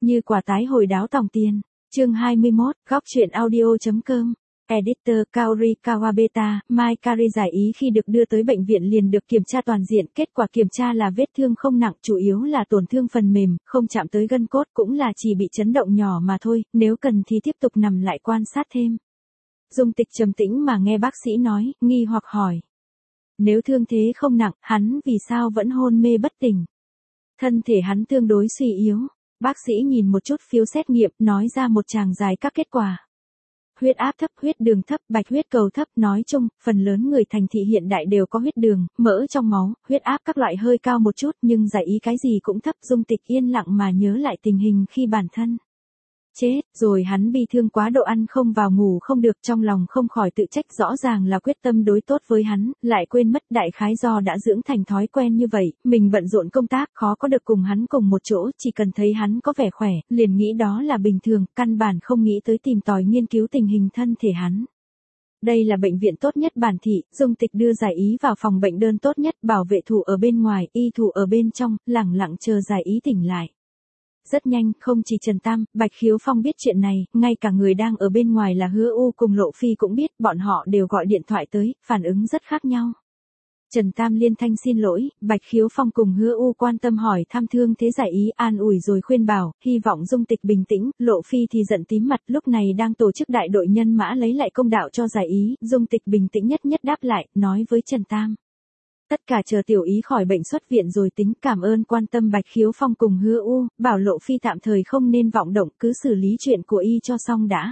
Như quả tái hồi đáo tòng tiền. Chương 21, góc truyện audio.com. Editor Kaori Kawabeta, Mai Kari giải ý khi được đưa tới bệnh viện liền được kiểm tra toàn diện, kết quả kiểm tra là vết thương không nặng, chủ yếu là tổn thương phần mềm, không chạm tới gân cốt, cũng là chỉ bị chấn động nhỏ mà thôi, nếu cần thì tiếp tục nằm lại quan sát thêm. Dung Tịch trầm tĩnh mà nghe bác sĩ nói, nghi hoặc hỏi. Nếu thương thế không nặng, hắn vì sao vẫn hôn mê bất tỉnh? Thân thể hắn tương đối suy yếu. Bác sĩ nhìn một chút phiếu xét nghiệm, nói ra một tràng dài các kết quả. Huyết áp thấp, huyết đường thấp, bạch huyết cầu thấp, nói chung, phần lớn người thành thị hiện đại đều có huyết đường, mỡ trong máu, huyết áp các loại hơi cao một chút, nhưng giải ý cái gì cũng thấp. Dung Tịch yên lặng mà nhớ lại tình hình khi bản thân chết, rồi hắn bị thương quá độ ăn không vào ngủ không được, trong lòng không khỏi tự trách, rõ ràng là quyết tâm đối tốt với hắn, lại quên mất đại khái do đã dưỡng thành thói quen như vậy, mình bận rộn công tác khó có được cùng hắn cùng một chỗ, chỉ cần thấy hắn có vẻ khỏe, liền nghĩ đó là bình thường, căn bản không nghĩ tới tìm tòi nghiên cứu tình hình thân thể hắn. Đây là bệnh viện tốt nhất bản thị, Dung Tịch đưa giải ý vào phòng bệnh đơn tốt nhất, bảo vệ thủ ở bên ngoài, y thủ ở bên trong, lẳng lặng chờ giải ý tỉnh lại. Rất nhanh, không chỉ Trần Tam, Bạch Khiếu Phong biết chuyện này, ngay cả người đang ở bên ngoài là Hứa U cùng Lộ Phi cũng biết, bọn họ đều gọi điện thoại tới, phản ứng rất khác nhau. Trần Tam liên thanh xin lỗi, Bạch Khiếu Phong cùng Hứa U quan tâm hỏi thăm thương thế giải ý, an ủi rồi khuyên bảo, hy vọng Dung Tịch bình tĩnh. Lộ Phi thì giận tím mặt, lúc này đang tổ chức đại đội nhân mã lấy lại công đạo cho giải ý. Dung Tịch bình tĩnh nhất đáp lại, nói với Trần Tam. Tất cả chờ tiểu ý khỏi bệnh xuất viện rồi tính, cảm ơn quan tâm. Bạch Khiếu Phong cùng Hứa U, bảo Lộ Phi tạm thời không nên vọng động, cứ xử lý chuyện của y cho xong đã.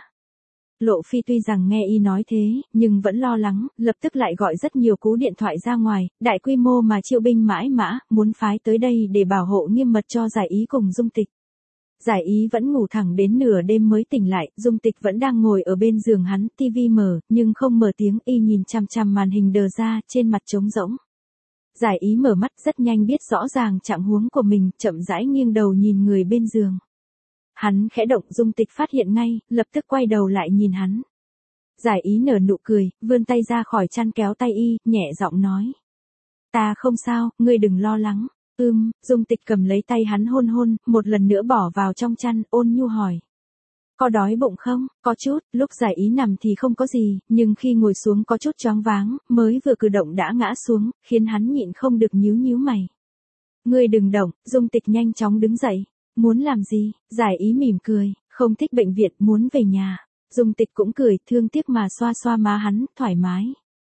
Lộ Phi tuy rằng nghe y nói thế, nhưng vẫn lo lắng, lập tức lại gọi rất nhiều cú điện thoại ra ngoài, đại quy mô mà triệu binh mãi mã, muốn phái tới đây để bảo hộ nghiêm mật cho giải ý cùng Dung Tịch. Giải ý vẫn ngủ thẳng đến nửa đêm mới tỉnh lại, Dung Tịch vẫn đang ngồi ở bên giường hắn, tivi mở, nhưng không mở tiếng, y nhìn chằm chằm màn hình đờ ra, trên mặt trống rỗng. Giải ý mở mắt rất nhanh biết rõ ràng trạng huống của mình, chậm rãi nghiêng đầu nhìn người bên giường. Hắn khẽ động, Dung Tịch phát hiện ngay, lập tức quay đầu lại nhìn hắn. Giải ý nở nụ cười, vươn tay ra khỏi chăn kéo tay y, nhẹ giọng nói. Ta không sao, ngươi đừng lo lắng. Dung Tịch cầm lấy tay hắn hôn hôn, một lần nữa bỏ vào trong chăn, ôn nhu hỏi. Có đói bụng không? Có chút, lúc giải ý nằm thì không có gì, nhưng khi ngồi xuống có chút choáng váng, mới vừa cử động đã ngã xuống, khiến hắn nhịn không được nhíu mày. Ngươi đừng động, Dung Tịch nhanh chóng đứng dậy. Muốn làm gì? Giải ý mỉm cười, không thích bệnh viện, muốn về nhà. Dung Tịch cũng cười, thương tiếc mà xoa xoa má hắn, thoải mái.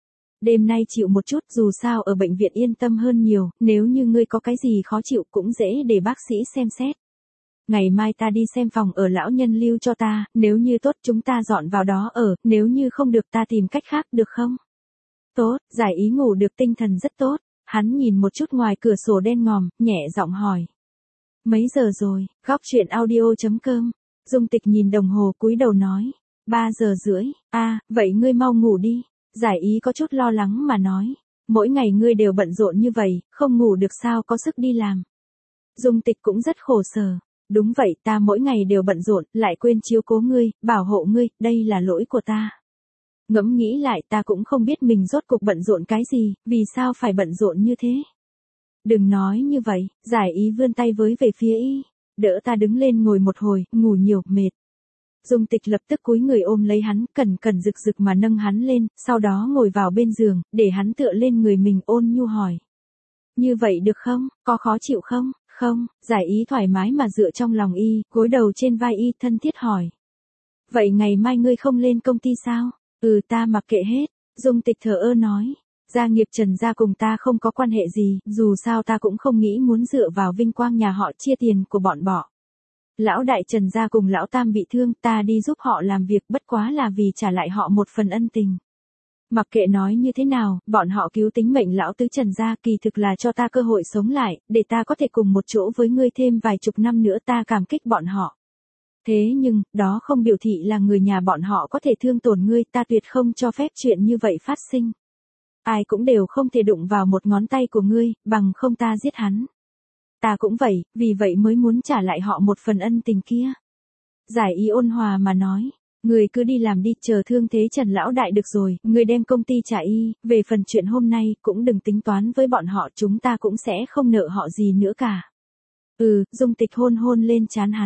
Đêm nay chịu một chút, dù sao ở bệnh viện yên tâm hơn nhiều, nếu như ngươi có cái gì khó chịu cũng dễ để bác sĩ xem xét. Ngày mai ta đi xem phòng ở lão nhân lưu cho ta, nếu như tốt chúng ta dọn vào đó ở, nếu như không được ta tìm cách khác, được không? Tốt, giải ý ngủ được, tinh thần rất tốt. Hắn nhìn một chút ngoài cửa sổ đen ngòm, nhẹ giọng hỏi. Mấy giờ rồi? Góc truyện audio.com. Dung Tịch nhìn đồng hồ cúi đầu nói. 3:30. Vậy ngươi mau ngủ đi. Giải ý có chút lo lắng mà nói. Mỗi ngày ngươi đều bận rộn như vậy, không ngủ được sao có sức đi làm. Dung Tịch cũng rất khổ sở. Đúng vậy, ta mỗi ngày đều bận rộn, lại quên chiếu cố ngươi, bảo hộ ngươi, đây là lỗi của ta. Ngẫm nghĩ lại, ta cũng không biết mình rốt cuộc bận rộn cái gì, vì sao phải bận rộn như thế. Đừng nói như vậy, giải ý vươn tay với về phía y. Đỡ ta đứng lên ngồi một hồi, ngủ nhiều, mệt. Dung Tịch lập tức cúi người ôm lấy hắn, cẩn rực rực mà nâng hắn lên, sau đó ngồi vào bên giường, để hắn tựa lên người mình, ôn nhu hỏi. Như vậy được không? Có khó chịu không? Không, giải ý thoải mái mà dựa trong lòng y, gối đầu trên vai y, thân thiết hỏi. Vậy ngày mai ngươi không lên công ty sao? Ta mặc kệ hết. Dung Tịch thờ ơ nói. Gia nghiệp Trần gia cùng ta không có quan hệ gì, dù sao ta cũng không nghĩ muốn dựa vào vinh quang nhà họ chia tiền của bọn bỏ. Lão đại Trần gia cùng lão Tam bị thương, ta đi giúp họ làm việc, bất quá là vì trả lại họ một phần ân tình. Mặc kệ nói như thế nào, bọn họ cứu tính mệnh lão tứ Trần gia, kỳ thực là cho ta cơ hội sống lại, để ta có thể cùng một chỗ với ngươi thêm vài chục năm nữa, ta cảm kích bọn họ. Thế nhưng, đó không biểu thị là người nhà bọn họ có thể thương tổn ngươi, ta tuyệt không cho phép chuyện như vậy phát sinh. Ai cũng đều không thể đụng vào một ngón tay của ngươi, bằng không ta giết hắn. Ta cũng vậy, vì vậy mới muốn trả lại họ một phần ân tình kia. Giải ý ôn hòa mà nói. Người cứ đi làm đi, chờ thương thế Trần lão đại được rồi, người đem công ty trả y, về phần chuyện hôm nay, cũng đừng tính toán với bọn họ, chúng ta cũng sẽ không nợ họ gì nữa cả. Dung Tịch hôn hôn lên trán hắn.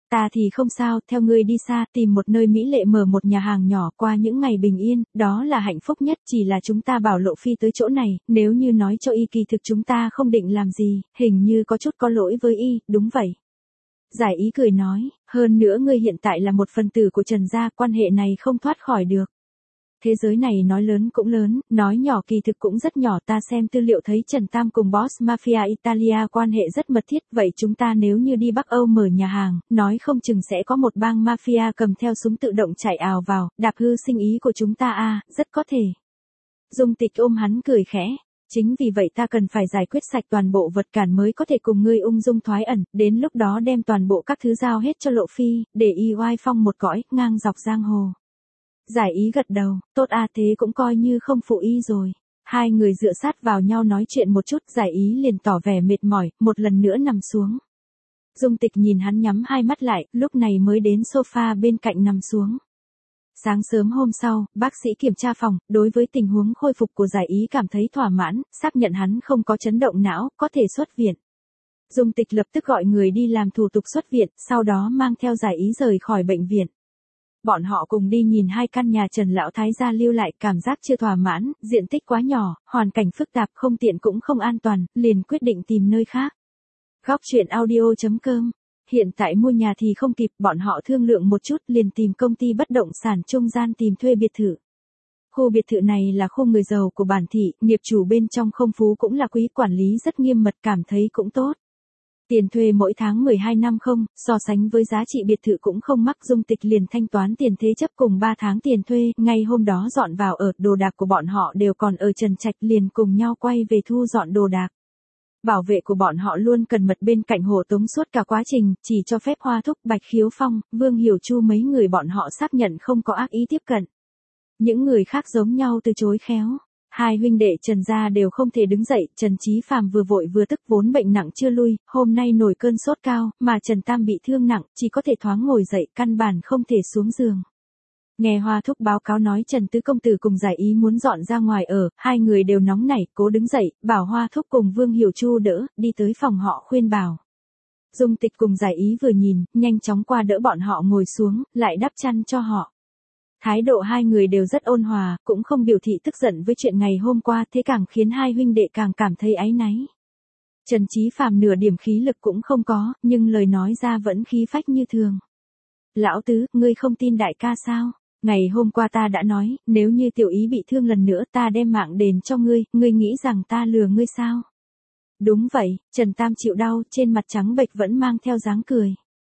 Ta thì không sao, theo ngươi đi xa, tìm một nơi mỹ lệ mở một nhà hàng nhỏ qua những ngày bình yên, đó là hạnh phúc nhất, chỉ là chúng ta bảo Lộ Phi tới chỗ này, nếu như nói cho y kỳ thực chúng ta không định làm gì, hình như có chút có lỗi với y, đúng vậy. Giải ý cười nói, hơn nữa ngươi hiện tại là một phần tử của Trần gia, quan hệ này không thoát khỏi được. Thế giới này nói lớn cũng lớn, nói nhỏ kỳ thực cũng rất nhỏ, ta xem tư liệu thấy Trần Tam cùng boss mafia Italia quan hệ rất mật thiết, vậy chúng ta nếu như đi Bắc Âu mở nhà hàng, nói không chừng sẽ có một bang mafia cầm theo súng tự động chạy ào vào, đạp hư sinh ý của chúng ta rất có thể. Dung Tịch ôm hắn cười khẽ. Chính vì vậy ta cần phải giải quyết sạch toàn bộ vật cản mới có thể cùng ngươi ung dung thoái ẩn, đến lúc đó đem toàn bộ các thứ giao hết cho Lộ Phi, để y oai phong một cõi, ngang dọc giang hồ. Giải ý gật đầu, tốt thế cũng coi như không phụ y rồi. Hai người dựa sát vào nhau nói chuyện một chút, giải ý liền tỏ vẻ mệt mỏi, một lần nữa nằm xuống. Dung Tịch nhìn hắn nhắm hai mắt lại, lúc này mới đến sofa bên cạnh nằm xuống. Sáng sớm hôm sau, bác sĩ kiểm tra phòng, đối với tình huống khôi phục của giải ý cảm thấy thỏa mãn, xác nhận hắn không có chấn động não, có thể xuất viện. Dung Tịch lập tức gọi người đi làm thủ tục xuất viện, sau đó mang theo giải ý rời khỏi bệnh viện. Bọn họ cùng đi nhìn hai căn nhà Trần Lão Thái gia lưu lại, cảm giác chưa thỏa mãn, diện tích quá nhỏ, hoàn cảnh phức tạp, không tiện cũng không an toàn, liền quyết định tìm nơi khác. Góc truyện audio.com. Hiện tại mua nhà thì không kịp, bọn họ thương lượng một chút liền tìm công ty bất động sản trung gian tìm thuê biệt thự. Khu biệt thự này là khu người giàu của bản thị, nghiệp chủ bên trong không phú cũng là quý, quản lý rất nghiêm mật, cảm thấy cũng tốt. Tiền thuê mỗi tháng 12 năm không, so sánh với giá trị biệt thự cũng không mắc. Dung Tịch liền thanh toán tiền thế chấp cùng 3 tháng tiền thuê, ngay hôm đó dọn vào ở, đồ đạc của bọn họ đều còn ở Trần Trạch, liền cùng nhau quay về thu dọn đồ đạc. Bảo vệ của bọn họ luôn cần mật bên cạnh Hồ Tống suốt cả quá trình, chỉ cho phép Hoa Thúc, Bạch Khiếu Phong, Vương Hiểu Chu mấy người bọn họ xác nhận không có ác ý tiếp cận. Những người khác giống nhau từ chối khéo. Hai huynh đệ Trần gia đều không thể đứng dậy, Trần Chí Phàm vừa vội vừa tức, vốn bệnh nặng chưa lui, hôm nay nổi cơn sốt cao, mà Trần Tam bị thương nặng, chỉ có thể thoáng ngồi dậy, căn bản không thể xuống giường. Nghe Hoa Thúc báo cáo nói Trần Tứ công tử cùng Giải ý muốn dọn ra ngoài ở, hai người đều nóng nảy, cố đứng dậy, bảo Hoa Thúc cùng Vương Hiểu Chu đỡ, đi tới phòng họ khuyên bảo. Dung Tịch cùng Giải ý vừa nhìn, nhanh chóng qua đỡ bọn họ ngồi xuống, lại đắp chăn cho họ. Thái độ hai người đều rất ôn hòa, cũng không biểu thị tức giận với chuyện ngày hôm qua, thế càng khiến hai huynh đệ càng cảm thấy áy náy. Trần Chí Phàm nửa điểm khí lực cũng không có, nhưng lời nói ra vẫn khí phách như thường. Lão Tứ, ngươi không tin đại ca sao? Ngày hôm qua ta đã nói, nếu như tiểu ý bị thương lần nữa ta đem mạng đền cho ngươi, ngươi nghĩ rằng ta lừa ngươi sao? Đúng vậy, Trần Tam chịu đau, trên mặt trắng bệch vẫn mang theo dáng cười.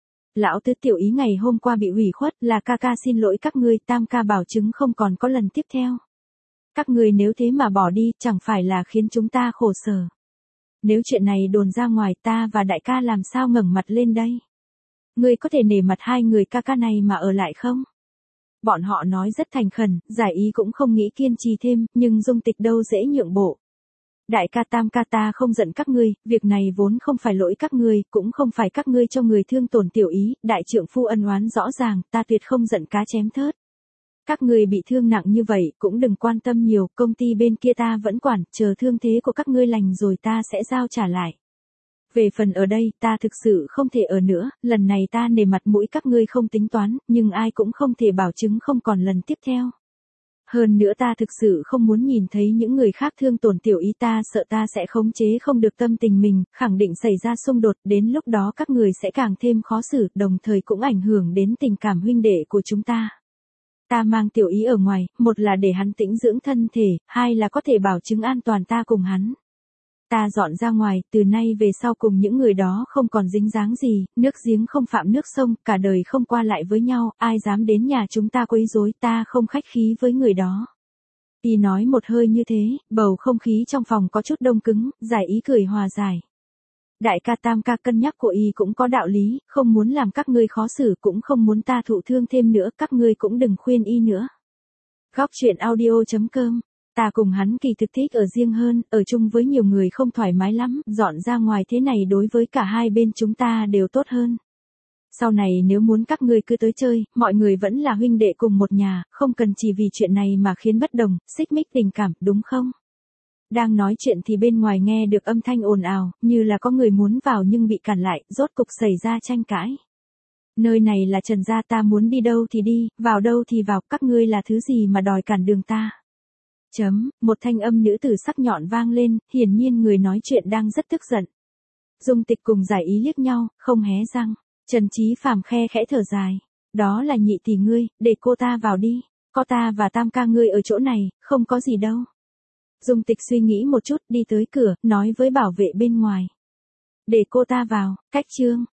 Lão Tứ, tiểu ý ngày hôm qua bị hủy khuất, là ca ca xin lỗi các ngươi, Tam ca bảo chứng không còn có lần tiếp theo. Các ngươi nếu thế mà bỏ đi, chẳng phải là khiến chúng ta khổ sở. Nếu chuyện này đồn ra ngoài, ta và đại ca làm sao ngẩng mặt lên đây? Ngươi có thể nể mặt hai người ca ca này mà ở lại không? Bọn họ nói rất thành khẩn, Giải ý cũng không nghĩ kiên trì thêm, nhưng Dung Tịch đâu dễ nhượng bộ. Đại ca Tam ca, ta không giận các ngươi, việc này vốn không phải lỗi các ngươi, cũng không phải các ngươi cho người thương tổn tiểu ý, đại trượng phu ân oán rõ ràng, ta tuyệt không giận cá chém thớt. Các ngươi bị thương nặng như vậy, cũng đừng quan tâm nhiều, công ty bên kia ta vẫn quản, chờ thương thế của các ngươi lành rồi ta sẽ giao trả lại. Về phần ở đây, ta thực sự không thể ở nữa, lần này ta nể mặt mũi các ngươi không tính toán, nhưng ai cũng không thể bảo chứng không còn lần tiếp theo. Hơn nữa ta thực sự không muốn nhìn thấy những người khác thương tổn tiểu ý, ta sợ ta sẽ khống chế không được tâm tình mình, khẳng định xảy ra xung đột, đến lúc đó các người sẽ càng thêm khó xử, đồng thời cũng ảnh hưởng đến tình cảm huynh đệ của chúng ta. Ta mang tiểu ý ở ngoài, một là để hắn tĩnh dưỡng thân thể, hai là có thể bảo chứng an toàn ta cùng hắn. Ta dọn ra ngoài, từ nay về sau cùng những người đó không còn dính dáng gì, nước giếng không phạm nước sông, cả đời không qua lại với nhau, ai dám đến nhà chúng ta quấy rối, ta không khách khí với người đó. Y nói một hơi như thế, bầu không khí trong phòng có chút đông cứng, Giải ý cười hòa giải. Đại ca Tam ca, cân nhắc của y cũng có đạo lý, không muốn làm các ngươi khó xử, cũng không muốn ta thụ thương thêm nữa, các ngươi cũng đừng khuyên y nữa. Góc truyện audio.com. Ta cùng hắn kỳ thực thích ở riêng hơn, ở chung với nhiều người không thoải mái lắm, dọn ra ngoài thế này đối với cả hai bên chúng ta đều tốt hơn. Sau này nếu muốn các ngươi cứ tới chơi, mọi người vẫn là huynh đệ cùng một nhà, không cần chỉ vì chuyện này mà khiến bất đồng, xích mích tình cảm, đúng không? Đang nói chuyện thì bên ngoài nghe được âm thanh ồn ào, như là có người muốn vào nhưng bị cản lại, rốt cục xảy ra tranh cãi. Nơi này là Trần gia, ta muốn đi đâu thì đi, vào đâu thì vào, các ngươi là thứ gì mà đòi cản đường ta. Một thanh âm nữ tử sắc nhọn vang lên, hiển nhiên người nói chuyện đang rất tức giận. Dung Tịch cùng Giải Ý liếc nhau, không hé răng. Trần Chí Phàm khe khẽ thở dài. Đó là nhị tỷ ngươi, để cô ta vào đi. Có ta và Tam ca ngươi ở chỗ này, không có gì đâu. Dung Tịch suy nghĩ một chút, đi tới cửa, nói với bảo vệ bên ngoài. Để cô ta vào, cách trương.